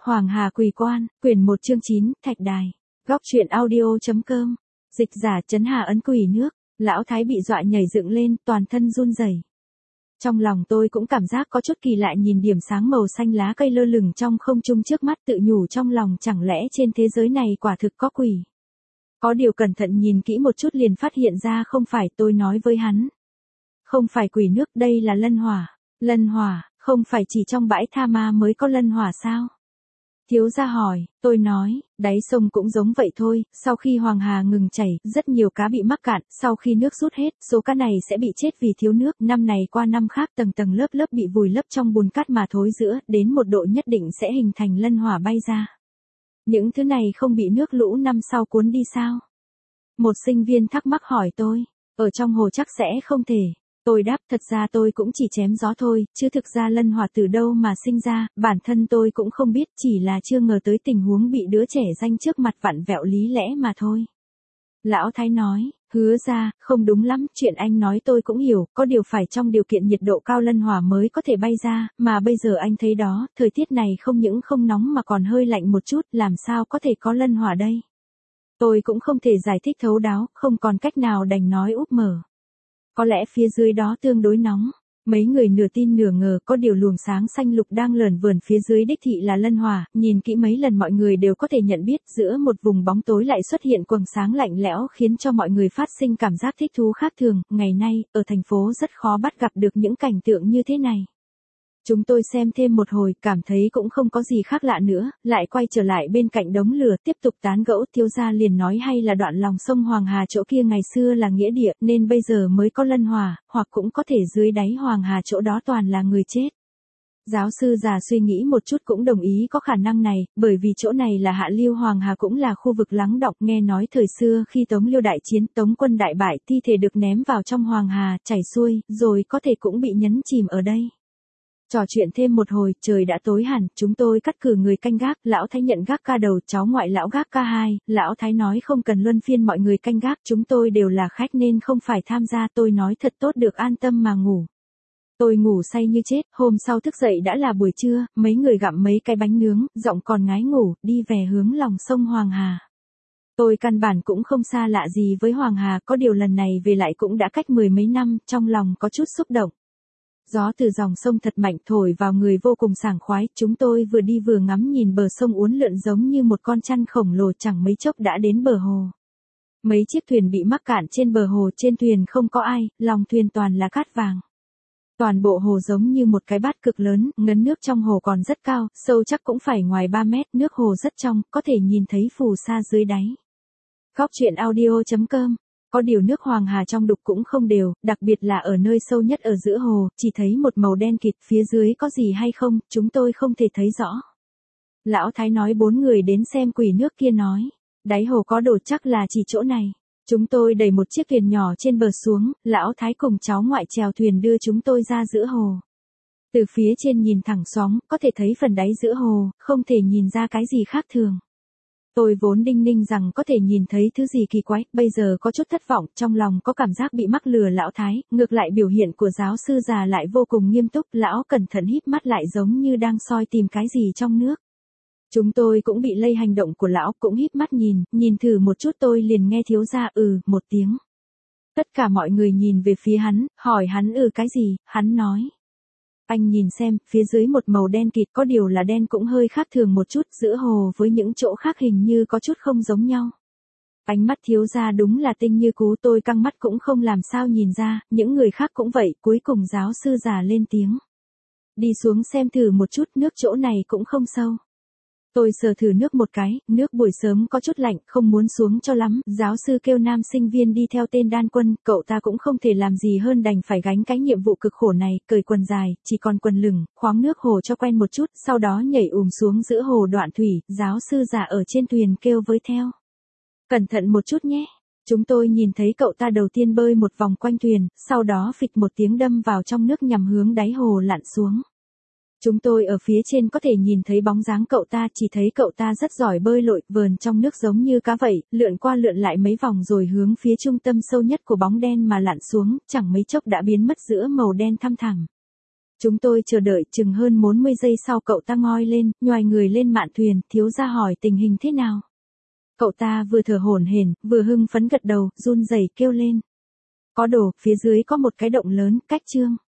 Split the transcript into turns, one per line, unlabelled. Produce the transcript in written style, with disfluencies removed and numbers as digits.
Hoàng Hà Quỳ Quan, quyển 1 chương 9, Thạch Đài. Góc truyện audio.com. Dịch giả Trấn Hà ấn quỳ nước, lão thái bị dọa nhảy dựng lên, toàn thân run rẩy. Trong lòng tôi cũng cảm giác có chút kỳ lạ, nhìn điểm sáng màu xanh lá cây lơ lửng trong không trung trước mắt, tự nhủ trong lòng chẳng lẽ trên thế giới này quả thực có quỷ. Có điều cẩn thận nhìn kỹ một chút liền phát hiện ra không phải. Tôi nói với hắn. Không phải quỷ nước, đây là lân hỏa. Lân hỏa, không phải chỉ trong bãi tha ma mới có lân hỏa sao? Thiếu gia hỏi, tôi nói, đáy sông cũng giống vậy thôi, sau khi Hoàng Hà ngừng chảy, rất nhiều cá bị mắc cạn, sau khi nước rút hết, số cá này sẽ bị chết vì thiếu nước, năm này qua năm khác tầng tầng lớp lớp bị vùi lấp trong bùn cát mà thối rữa, đến một độ nhất định sẽ hình thành lân hỏa bay ra. Những thứ này không bị nước lũ năm sau cuốn đi sao? Một sinh viên thắc mắc hỏi tôi, ở trong hồ chắc sẽ không thể. Tôi đáp, thật ra tôi cũng chỉ chém gió thôi, chứ thực ra lân hỏa từ đâu mà sinh ra, bản thân tôi cũng không biết, chỉ là chưa ngờ tới tình huống bị đứa trẻ danh trước mặt vặn vẹo lý lẽ mà thôi. Lão Thái nói, Hứa ra, không đúng lắm, chuyện anh nói tôi cũng hiểu, có điều phải trong điều kiện nhiệt độ cao lân hỏa mới có thể bay ra, mà bây giờ anh thấy đó, thời tiết này không những không nóng mà còn hơi lạnh một chút, làm sao có thể có lân hỏa đây? Tôi cũng không thể giải thích thấu đáo, không còn cách nào đành nói úp mở. Có lẽ phía dưới đó tương đối nóng. Mấy người nửa tin nửa ngờ, có điều luồng sáng xanh lục đang lởn vởn phía dưới đích thị là lân hỏa, nhìn kỹ mấy lần mọi người đều có thể nhận biết, giữa một vùng bóng tối lại xuất hiện quầng sáng lạnh lẽo khiến cho mọi người phát sinh cảm giác thích thú khác thường. Ngày nay, ở thành phố rất khó bắt gặp được những cảnh tượng như thế này. Chúng tôi xem thêm một hồi, cảm thấy cũng không có gì khác lạ nữa, lại quay trở lại bên cạnh đống lửa, tiếp tục tán gẫu. Thiếu gia liền nói hay là đoạn lòng sông Hoàng Hà chỗ kia ngày xưa là nghĩa địa, nên bây giờ mới có lân hỏa, hoặc cũng có thể dưới đáy Hoàng Hà chỗ đó toàn là người chết. Giáo sư già suy nghĩ một chút cũng đồng ý có khả năng này, bởi vì chỗ này là hạ lưu Hoàng Hà cũng là khu vực lắng đọng, nghe nói thời xưa khi Tống Liêu đại chiến, Tống quân đại bại, thi thể được ném vào trong Hoàng Hà, chảy xuôi, rồi có thể cũng bị nhấn chìm ở đây. Trò chuyện thêm một hồi, trời đã tối hẳn, chúng tôi cắt cử người canh gác, lão Thái nhận gác ca đầu, cháu ngoại lão gác ca 2, lão Thái nói không cần luân phiên mọi người canh gác, chúng tôi đều là khách nên không phải tham gia, tôi nói thật tốt được an tâm mà ngủ. Tôi ngủ say như chết, hôm sau thức dậy đã là buổi trưa, mấy người gặm mấy cái bánh nướng, giọng còn ngái ngủ, đi về hướng lòng sông Hoàng Hà. Tôi căn bản cũng không xa lạ gì với Hoàng Hà, có điều lần này về lại cũng đã cách 10 mấy năm, trong lòng có chút xúc động. Gió từ dòng sông thật mạnh thổi vào người vô cùng sảng khoái, chúng tôi vừa đi vừa ngắm nhìn bờ sông uốn lượn giống như một con chăn khổng lồ, chẳng mấy chốc đã đến bờ hồ. Mấy chiếc thuyền bị mắc cạn trên bờ hồ, trên thuyền không có ai, lòng thuyền toàn là cát vàng. Toàn bộ hồ giống như một cái bát cực lớn, ngấn nước trong hồ còn rất cao, sâu chắc cũng phải ngoài 3 mét, nước hồ rất trong, có thể nhìn thấy phù sa dưới đáy. Góc truyện audio.com. Có điều nước Hoàng Hà trong đục cũng không đều, đặc biệt là ở nơi sâu nhất ở giữa hồ, chỉ thấy một màu đen kịt, phía dưới có gì hay không, chúng tôi không thể thấy rõ. Lão Thái nói 4 người đến xem quỷ nước kia nói, đáy hồ có đồ chắc là chỉ chỗ này. Chúng tôi đẩy một chiếc thuyền nhỏ trên bờ xuống, lão Thái cùng cháu ngoại chèo thuyền đưa chúng tôi ra giữa hồ. Từ phía trên nhìn thẳng sóng, có thể thấy phần đáy giữa hồ, không thể nhìn ra cái gì khác thường. Tôi vốn đinh ninh rằng có thể nhìn thấy thứ gì kỳ quái, bây giờ có chút thất vọng, trong lòng có cảm giác bị mắc lừa lão Thái, ngược lại biểu hiện của giáo sư già lại vô cùng nghiêm túc, lão cẩn thận híp mắt lại giống như đang soi tìm cái gì trong nước. Chúng tôi cũng bị lây hành động của lão, cũng híp mắt nhìn thử một chút, tôi liền nghe thiếu gia một tiếng. Tất cả mọi người nhìn về phía hắn, hỏi hắn cái gì, hắn nói. Anh nhìn xem, phía dưới một màu đen kịt, có điều là đen cũng hơi khác thường một chút, giữa hồ với những chỗ khác hình như có chút không giống nhau. Ánh mắt thiếu gia đúng là tinh như cú, tôi căng mắt cũng không làm sao nhìn ra, những người khác cũng vậy, cuối cùng giáo sư già lên tiếng. Đi xuống xem thử một chút, nước chỗ này cũng không sâu. Tôi sờ thử nước một cái, nước buổi sớm có chút lạnh, không muốn xuống cho lắm, giáo sư kêu nam sinh viên đi theo tên Đan Quân, cậu ta cũng không thể làm gì hơn đành phải gánh cái nhiệm vụ cực khổ này, cởi quần dài, chỉ còn quần lửng, khoáng nước hồ cho quen một chút, sau đó nhảy xuống giữa hồ đoạn thủy, giáo sư già ở trên thuyền kêu với theo. Cẩn thận một chút nhé. Chúng tôi nhìn thấy cậu ta đầu tiên bơi một vòng quanh thuyền, sau đó phịch một tiếng đâm vào trong nước nhằm hướng đáy hồ lặn xuống. Chúng tôi ở phía trên có thể nhìn thấy bóng dáng cậu ta, chỉ thấy cậu ta rất giỏi bơi lội, vờn trong nước giống như cá vậy, lượn qua lượn lại mấy vòng rồi hướng phía trung tâm sâu nhất của bóng đen mà lặn xuống, chẳng mấy chốc đã biến mất giữa màu đen thăm thẳm. Chúng tôi chờ đợi chừng hơn 40 giây sau cậu ta ngoi lên, nhoài người lên mạn thuyền, thiếu gia hỏi tình hình thế nào. Cậu ta vừa thở hổn hển, vừa hưng phấn gật đầu, run rẩy kêu lên. Có đồ, phía dưới có một cái động lớn, cách Trương.